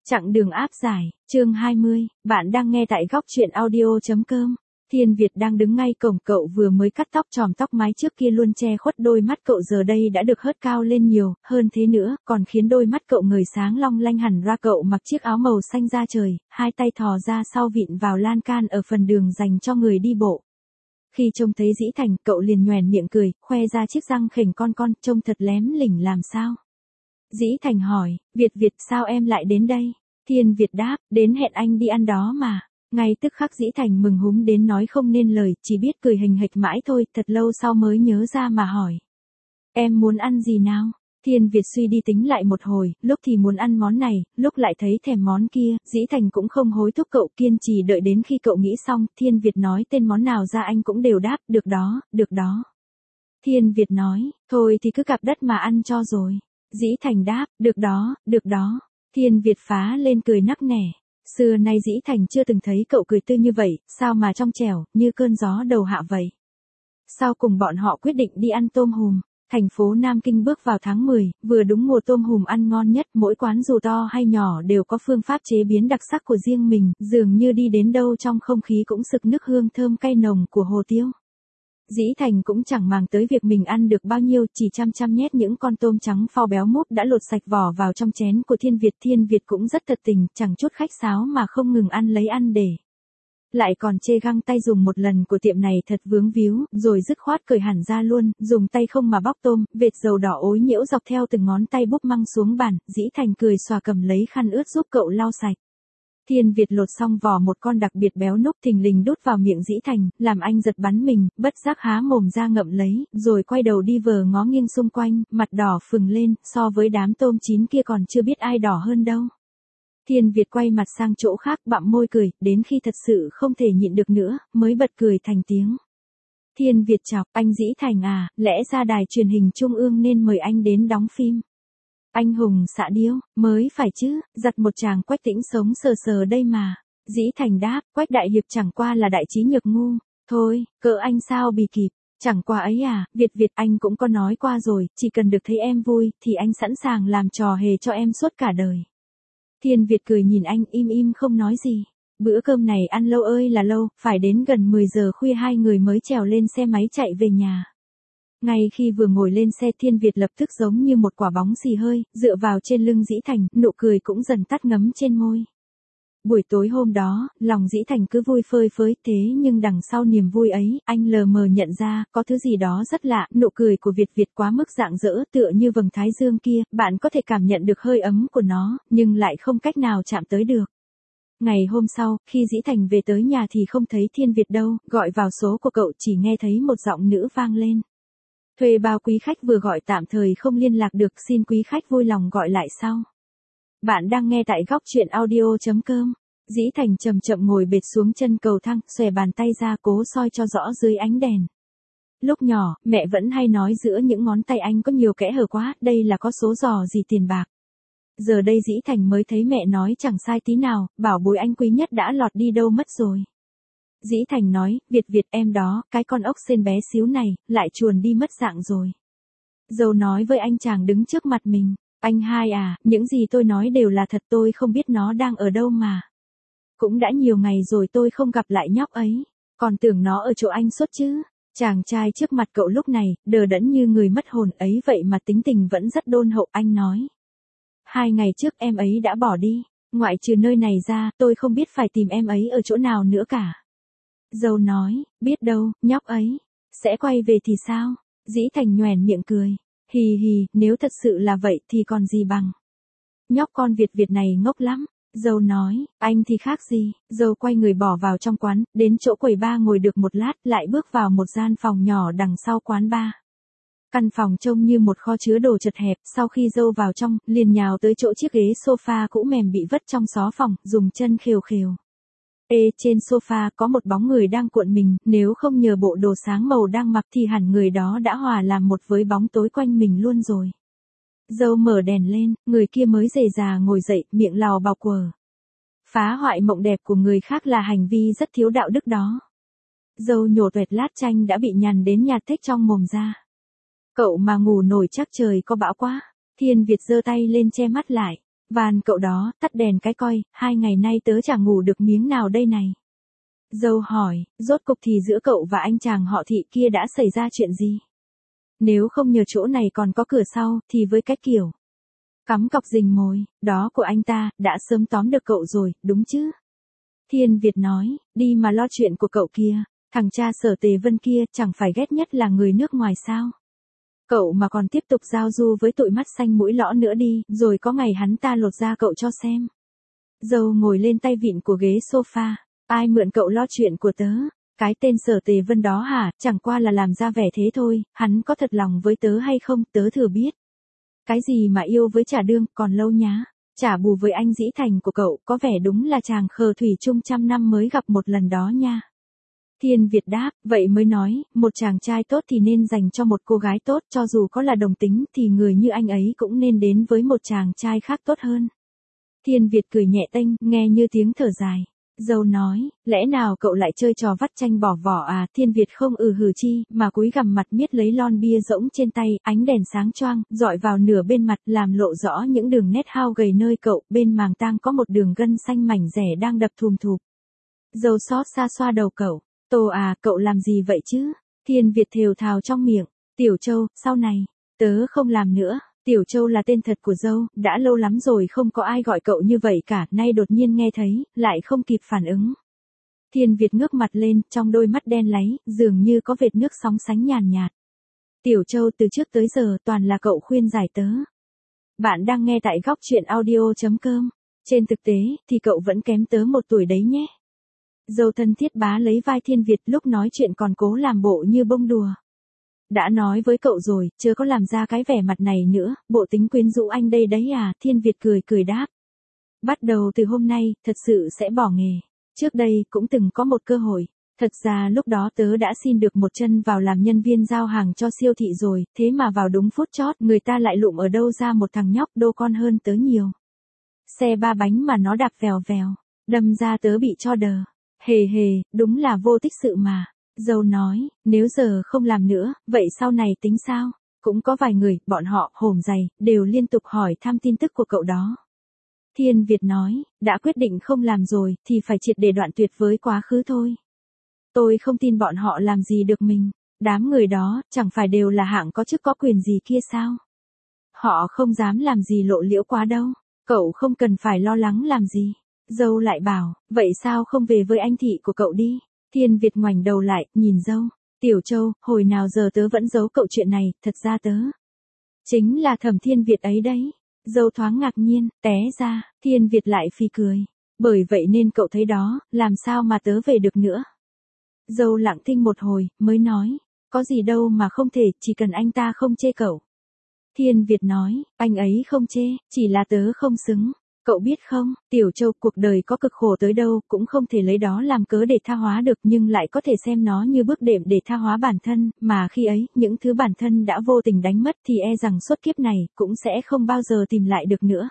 Chặng đường áp giải, chương 20, bạn đang nghe tại góc truyện audio.com. Thiên Việt đang đứng ngay cổng, cậu vừa mới cắt tóc, chòm tóc mái trước kia luôn che khuất đôi mắt cậu giờ đây đã được hớt cao lên nhiều, hơn thế nữa, còn khiến đôi mắt cậu ngời sáng long lanh hẳn ra. Cậu mặc chiếc áo màu xanh da trời, hai tay thò ra sau vịn vào lan can ở phần đường dành cho người đi bộ. Khi trông thấy Dĩ Thành, cậu liền nhoẻn miệng cười, khoe ra chiếc răng khểnh con, trông thật lém lỉnh làm sao. Dĩ Thành hỏi, Việt sao em lại đến đây? Thiên Việt đáp, đến hẹn anh đi ăn đó mà. Ngay tức khắc Dĩ Thành mừng húm đến nói không nên lời, chỉ biết cười hình hịch mãi thôi, thật lâu sau mới nhớ ra mà hỏi. Em muốn ăn gì nào? Thiên Việt suy đi tính lại một hồi, lúc thì muốn ăn món này, lúc lại thấy thèm món kia. Dĩ Thành cũng không hối thúc cậu, kiên trì đợi đến khi cậu nghĩ xong. Thiên Việt nói tên món nào ra anh cũng đều đáp, được đó. Thiên Việt nói, thôi thì cứ cặp đất mà ăn cho rồi. Dĩ Thành đáp, được đó. Thiên Việt phá lên cười nắc nẻ. Xưa nay Dĩ Thành chưa từng thấy cậu cười tươi như vậy, sao mà trong trẻo, như cơn gió đầu hạ vậy. Sau cùng bọn họ quyết định đi ăn tôm hùm. Thành phố Nam Kinh bước vào tháng 10, vừa đúng mùa tôm hùm ăn ngon nhất, mỗi quán dù to hay nhỏ đều có phương pháp chế biến đặc sắc của riêng mình, dường như đi đến đâu trong không khí cũng sực nức hương thơm cay nồng của hồ tiêu. Dĩ Thành cũng chẳng màng tới việc mình ăn được bao nhiêu, chỉ chăm nhét những con tôm trắng phao béo mút đã lột sạch vỏ vào trong chén của Thiên Việt. Thiên Việt cũng rất thật tình, chẳng chút khách sáo mà không ngừng ăn lấy ăn để. Lại còn chê găng tay dùng một lần của tiệm này thật vướng víu, rồi dứt khoát cởi hẳn ra luôn, dùng tay không mà bóc tôm, vệt dầu đỏ ối nhiễu dọc theo từng ngón tay búp măng xuống bàn. Dĩ Thành cười xòa cầm lấy khăn ướt giúp cậu lau sạch. Thiên Việt lột xong vỏ một con đặc biệt béo núc thình lình đút vào miệng Dĩ Thành, làm anh giật bắn mình, bất giác há mồm ra ngậm lấy, rồi quay đầu đi vờ ngó nghiêng xung quanh, mặt đỏ phừng lên, so với đám tôm chín kia còn chưa biết ai đỏ hơn đâu. Thiên Việt quay mặt sang chỗ khác, bặm môi cười, đến khi thật sự không thể nhịn được nữa, mới bật cười thành tiếng. Thiên Việt chọc, anh Dĩ Thành à, lẽ ra đài truyền hình trung ương nên mời anh đến đóng phim. Anh hùng xạ điêu, mới phải chứ, giặt một chàng Quách Tĩnh sống sờ đây mà. Dĩ Thành đáp, Quách đại hiệp chẳng qua là đại trí nhược ngu. Thôi, cỡ anh sao bì kịp, chẳng qua ấy à, Việt anh cũng có nói qua rồi, chỉ cần được thấy em vui, thì anh sẵn sàng làm trò hề cho em suốt cả đời. Thiên Việt cười nhìn anh im không nói gì. Bữa cơm này ăn lâu ơi là lâu, phải đến gần 10 giờ khuya hai người mới trèo lên xe máy chạy về nhà. Ngay khi vừa ngồi lên xe, Thiên Việt lập tức giống như một quả bóng xì hơi, dựa vào trên lưng Dĩ Thành, nụ cười cũng dần tắt ngấm trên môi. Buổi tối hôm đó, lòng Dĩ Thành cứ vui phơi phới, thế nhưng đằng sau niềm vui ấy, anh lờ mờ nhận ra, có thứ gì đó rất lạ, nụ cười của Việt quá mức rạng rỡ, tựa như vầng thái dương kia, bạn có thể cảm nhận được hơi ấm của nó, nhưng lại không cách nào chạm tới được. Ngày hôm sau, khi Dĩ Thành về tới nhà thì không thấy Thiên Việt đâu, gọi vào số của cậu chỉ nghe thấy một giọng nữ vang lên. Thuê bao quý khách vừa gọi tạm thời không liên lạc được, xin quý khách vui lòng gọi lại sau. Bạn đang nghe tại góc truyện audio.com. Dĩ Thành chậm ngồi bệt xuống chân cầu thang, xòe bàn tay ra cố soi cho rõ dưới ánh đèn. Lúc nhỏ, mẹ vẫn hay nói giữa những ngón tay anh có nhiều kẽ hở quá, đây là có số giò gì tiền bạc. Giờ đây Dĩ Thành mới thấy mẹ nói chẳng sai tí nào, bảo bối anh quý nhất đã lọt đi đâu mất rồi. Dĩ Thành nói, Việt em đó, cái con ốc sên bé xíu này, lại chuồn đi mất dạng rồi. Dâu nói với anh chàng đứng trước mặt mình, anh hai à, những gì tôi nói đều là thật, tôi không biết nó đang ở đâu mà. Cũng đã nhiều ngày rồi tôi không gặp lại nhóc ấy, còn tưởng nó ở chỗ anh suốt chứ. Chàng trai trước mặt cậu lúc này, đờ đẫn như người mất hồn ấy vậy mà tính tình vẫn rất đôn hậu. Anh nói, 2 ngày trước em ấy đã bỏ đi, ngoại trừ nơi này ra, tôi không biết phải tìm em ấy ở chỗ nào nữa cả. Dâu nói, biết đâu, nhóc ấy sẽ quay về thì sao? Dĩ Thành nhoẻn miệng cười, hì, nếu thật sự là vậy thì còn gì bằng. Nhóc con Việt này ngốc lắm. Dâu nói, anh thì khác gì. Dâu quay người bỏ vào trong quán, đến chỗ quầy bar ngồi được một lát, lại bước vào một gian phòng nhỏ đằng sau quán bar. Căn phòng trông như một kho chứa đồ chật hẹp, sau khi dâu vào trong, liền nhào tới chỗ chiếc ghế sofa cũ mềm bị vất trong xó phòng, dùng chân khều. Trên sofa có một bóng người đang cuộn mình, nếu không nhờ bộ đồ sáng màu đang mặc thì hẳn người đó đã hòa làm một với bóng tối quanh mình luôn rồi. Dâu mở đèn lên, người kia mới rề rà ngồi dậy, miệng lào bào quờ. Phá hoại mộng đẹp của người khác là hành vi rất thiếu đạo đức đó. Dâu nhổ tuẹt lát chanh đã bị nhằn đến nhạt thếch trong mồm ra. Cậu mà ngủ nổi chắc trời có bão quá. Thiên Việt giơ tay lên che mắt lại. Van cậu đó, tắt đèn cái coi, 2 ngày nay tớ chẳng ngủ được miếng nào đây này. Dâu hỏi, rốt cục thì giữa cậu và anh chàng họ Thị kia đã xảy ra chuyện gì? Nếu không nhờ chỗ này còn có cửa sau, thì với cái kiểu cắm cọc rình mồi, đó của anh ta, đã sớm tóm được cậu rồi, đúng chứ? Thiên Việt nói, đi mà lo chuyện của cậu kia, thằng cha Sở Tề Vân kia chẳng phải ghét nhất là người nước ngoài sao? Cậu mà còn tiếp tục giao du với tụi mắt xanh mũi lõ nữa đi, rồi có ngày hắn ta lột da cậu cho xem. Dâu ngồi lên tay vịn của ghế sofa, ai mượn cậu lo chuyện của tớ? Cái tên Sở Tề Vân đó hả, chẳng qua là làm ra vẻ thế thôi, hắn có thật lòng với tớ hay không, tớ thừa biết. Cái gì mà yêu với trả đương, còn lâu nhá. Trả bù với anh Dĩ Thành của cậu, có vẻ đúng là chàng khờ thủy chung trăm năm mới gặp một lần đó nha. Thiên Việt đáp, vậy mới nói, một chàng trai tốt thì nên dành cho một cô gái tốt, cho dù có là đồng tính thì người như anh ấy cũng nên đến với một chàng trai khác tốt hơn. Thiên Việt cười nhẹ tênh, nghe như tiếng thở dài. Dâu nói, lẽ nào cậu lại chơi trò vắt chanh bỏ vỏ à? Thiên Việt không hừ chi, mà cúi gằm mặt miết lấy lon bia rỗng trên tay, ánh đèn sáng choang, dọi vào nửa bên mặt, làm lộ rõ những đường nét hao gầy nơi cậu, bên màng tang có một đường gân xanh mảnh rẻ đang đập thùm thụp. Dâu xót xa xoa đầu cậu, Tô à, cậu làm gì vậy chứ? Thiên Việt thều thào trong miệng, Tiểu Châu, sau này, tớ không làm nữa. Tiểu Châu là tên thật của dâu, đã lâu lắm rồi không có ai gọi cậu như vậy cả, nay đột nhiên nghe thấy, lại không kịp phản ứng. Thiên Việt ngước mặt lên, trong đôi mắt đen láy, dường như có vệt nước sóng sánh nhàn nhạt. Tiểu Châu, từ trước tới giờ toàn là cậu khuyên giải tớ. Bạn đang nghe tại góc truyện audio.com. Trên thực tế, thì cậu vẫn kém tớ một tuổi đấy nhé. Dâu thân thiết bá lấy vai Thiên Việt, lúc nói chuyện còn cố làm bộ như bông đùa. Đã nói với cậu rồi, chớ có làm ra cái vẻ mặt này nữa, bộ tính quyến rũ anh đây đấy à? Thiên Việt cười đáp. Bắt đầu từ hôm nay, thật sự sẽ bỏ nghề. Trước đây, cũng từng có một cơ hội. Thật ra lúc đó tớ đã xin được một chân vào làm nhân viên giao hàng cho siêu thị rồi, thế mà vào đúng phút chót, người ta lại lụm ở đâu ra một thằng nhóc đô con hơn tớ nhiều. Xe 3 bánh mà nó đạp vèo vèo, đâm ra tớ bị cho đờ. Hề, đúng là vô tích sự mà. Dâu nói, nếu giờ không làm nữa, vậy sau này tính sao? Cũng có vài người, bọn họ, hổm dày, đều liên tục hỏi thăm tin tức của cậu đó. Thiên Việt nói, đã quyết định không làm rồi, thì phải triệt để đoạn tuyệt với quá khứ thôi. Tôi không tin bọn họ làm gì được mình. Đám người đó, chẳng phải đều là hạng có chức có quyền gì kia sao? Họ không dám làm gì lộ liễu quá đâu. Cậu không cần phải lo lắng làm gì. Dâu lại bảo, vậy sao không về với anh Thị của cậu đi? Thiên Việt ngoảnh đầu lại, nhìn dâu. Tiểu Châu, hồi nào giờ tớ vẫn giấu cậu chuyện này, thật ra tớ chính là Thẩm Thiên Việt ấy đấy. Dâu thoáng ngạc nhiên, té ra, Thiên Việt lại phì cười. Bởi vậy nên cậu thấy đó, làm sao mà tớ về được nữa. Dâu lặng thinh một hồi, mới nói, có gì đâu mà không thể, chỉ cần anh ta không chê cậu. Thiên Việt nói, anh ấy không chê, chỉ là tớ không xứng. Cậu biết không, Tiểu Châu, cuộc đời có cực khổ tới đâu, cũng không thể lấy đó làm cớ để tha hóa được, nhưng lại có thể xem nó như bước đệm để tha hóa bản thân, mà khi ấy, những thứ bản thân đã vô tình đánh mất thì e rằng suốt kiếp này, cũng sẽ không bao giờ tìm lại được nữa.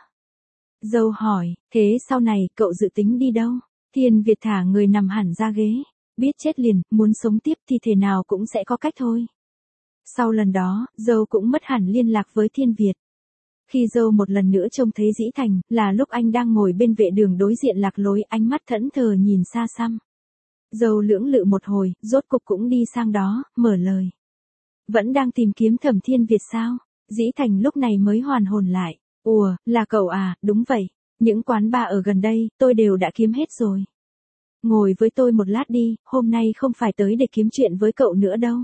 Dâu hỏi, thế sau này, cậu dự tính đi đâu? Thiên Việt thả người nằm hẳn ra ghế, biết chết liền, muốn sống tiếp thì thế nào cũng sẽ có cách thôi. Sau lần đó, dâu cũng mất hẳn liên lạc với Thiên Việt. Khi dâu một lần nữa trông thấy Dĩ Thành, là lúc anh đang ngồi bên vệ đường đối diện lạc lối, ánh mắt thẫn thờ nhìn xa xăm. Dâu lưỡng lự một hồi, rốt cục cũng đi sang đó, mở lời. Vẫn đang tìm kiếm Thẩm Thiên Việt sao? Dĩ Thành lúc này mới hoàn hồn lại. Ủa, là cậu à? Đúng vậy. Những quán bar ở gần đây, tôi đều đã kiếm hết rồi. Ngồi với tôi một lát đi, hôm nay không phải tới để kiếm chuyện với cậu nữa đâu.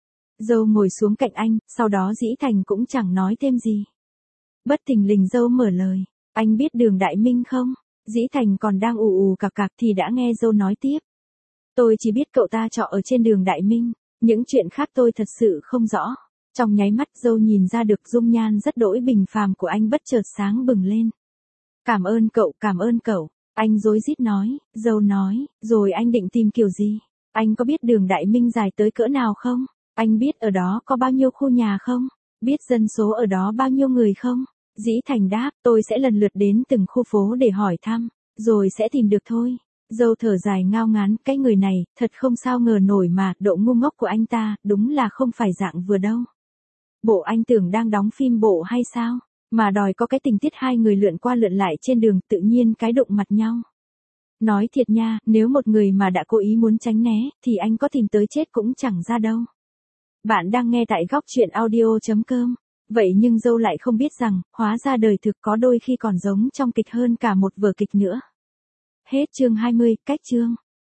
Dâu ngồi xuống cạnh anh, sau đó Dĩ Thành cũng chẳng nói thêm gì. Bất thình lình dâu mở lời, anh biết đường Đại Minh không? Dĩ Thành còn đang ù cạc cạc thì đã nghe dâu nói tiếp. Tôi chỉ biết cậu ta trọ ở trên đường Đại Minh, những chuyện khác tôi thật sự không rõ. Trong nháy mắt dâu nhìn ra được dung nhan rất đỗi bình phàm của anh bất chợt sáng bừng lên. Cảm ơn cậu, anh rối rít nói, dâu nói, rồi anh định tìm kiểu gì? Anh có biết đường Đại Minh dài tới cỡ nào không? Anh biết ở đó có bao nhiêu khu nhà không? Biết dân số ở đó bao nhiêu người không? Dĩ Thành đáp, tôi sẽ lần lượt đến từng khu phố để hỏi thăm, rồi sẽ tìm được thôi. Dâu thở dài ngao ngán, cái người này, thật không sao ngờ nổi mà, độ ngu ngốc của anh ta, đúng là không phải dạng vừa đâu. Bộ anh tưởng đang đóng phim bộ hay sao? Mà đòi có cái tình tiết hai người lượn qua lượn lại trên đường tự nhiên cái đụng mặt nhau. Nói thiệt nha, nếu một người mà đã cố ý muốn tránh né, thì anh có tìm tới chết cũng chẳng ra đâu. Bạn đang nghe tại góc chuyện audio.com. Vậy nhưng dâu lại không biết rằng, hóa ra đời thực có đôi khi còn giống trong kịch hơn cả một vở kịch nữa. Hết chương 20, cách chương.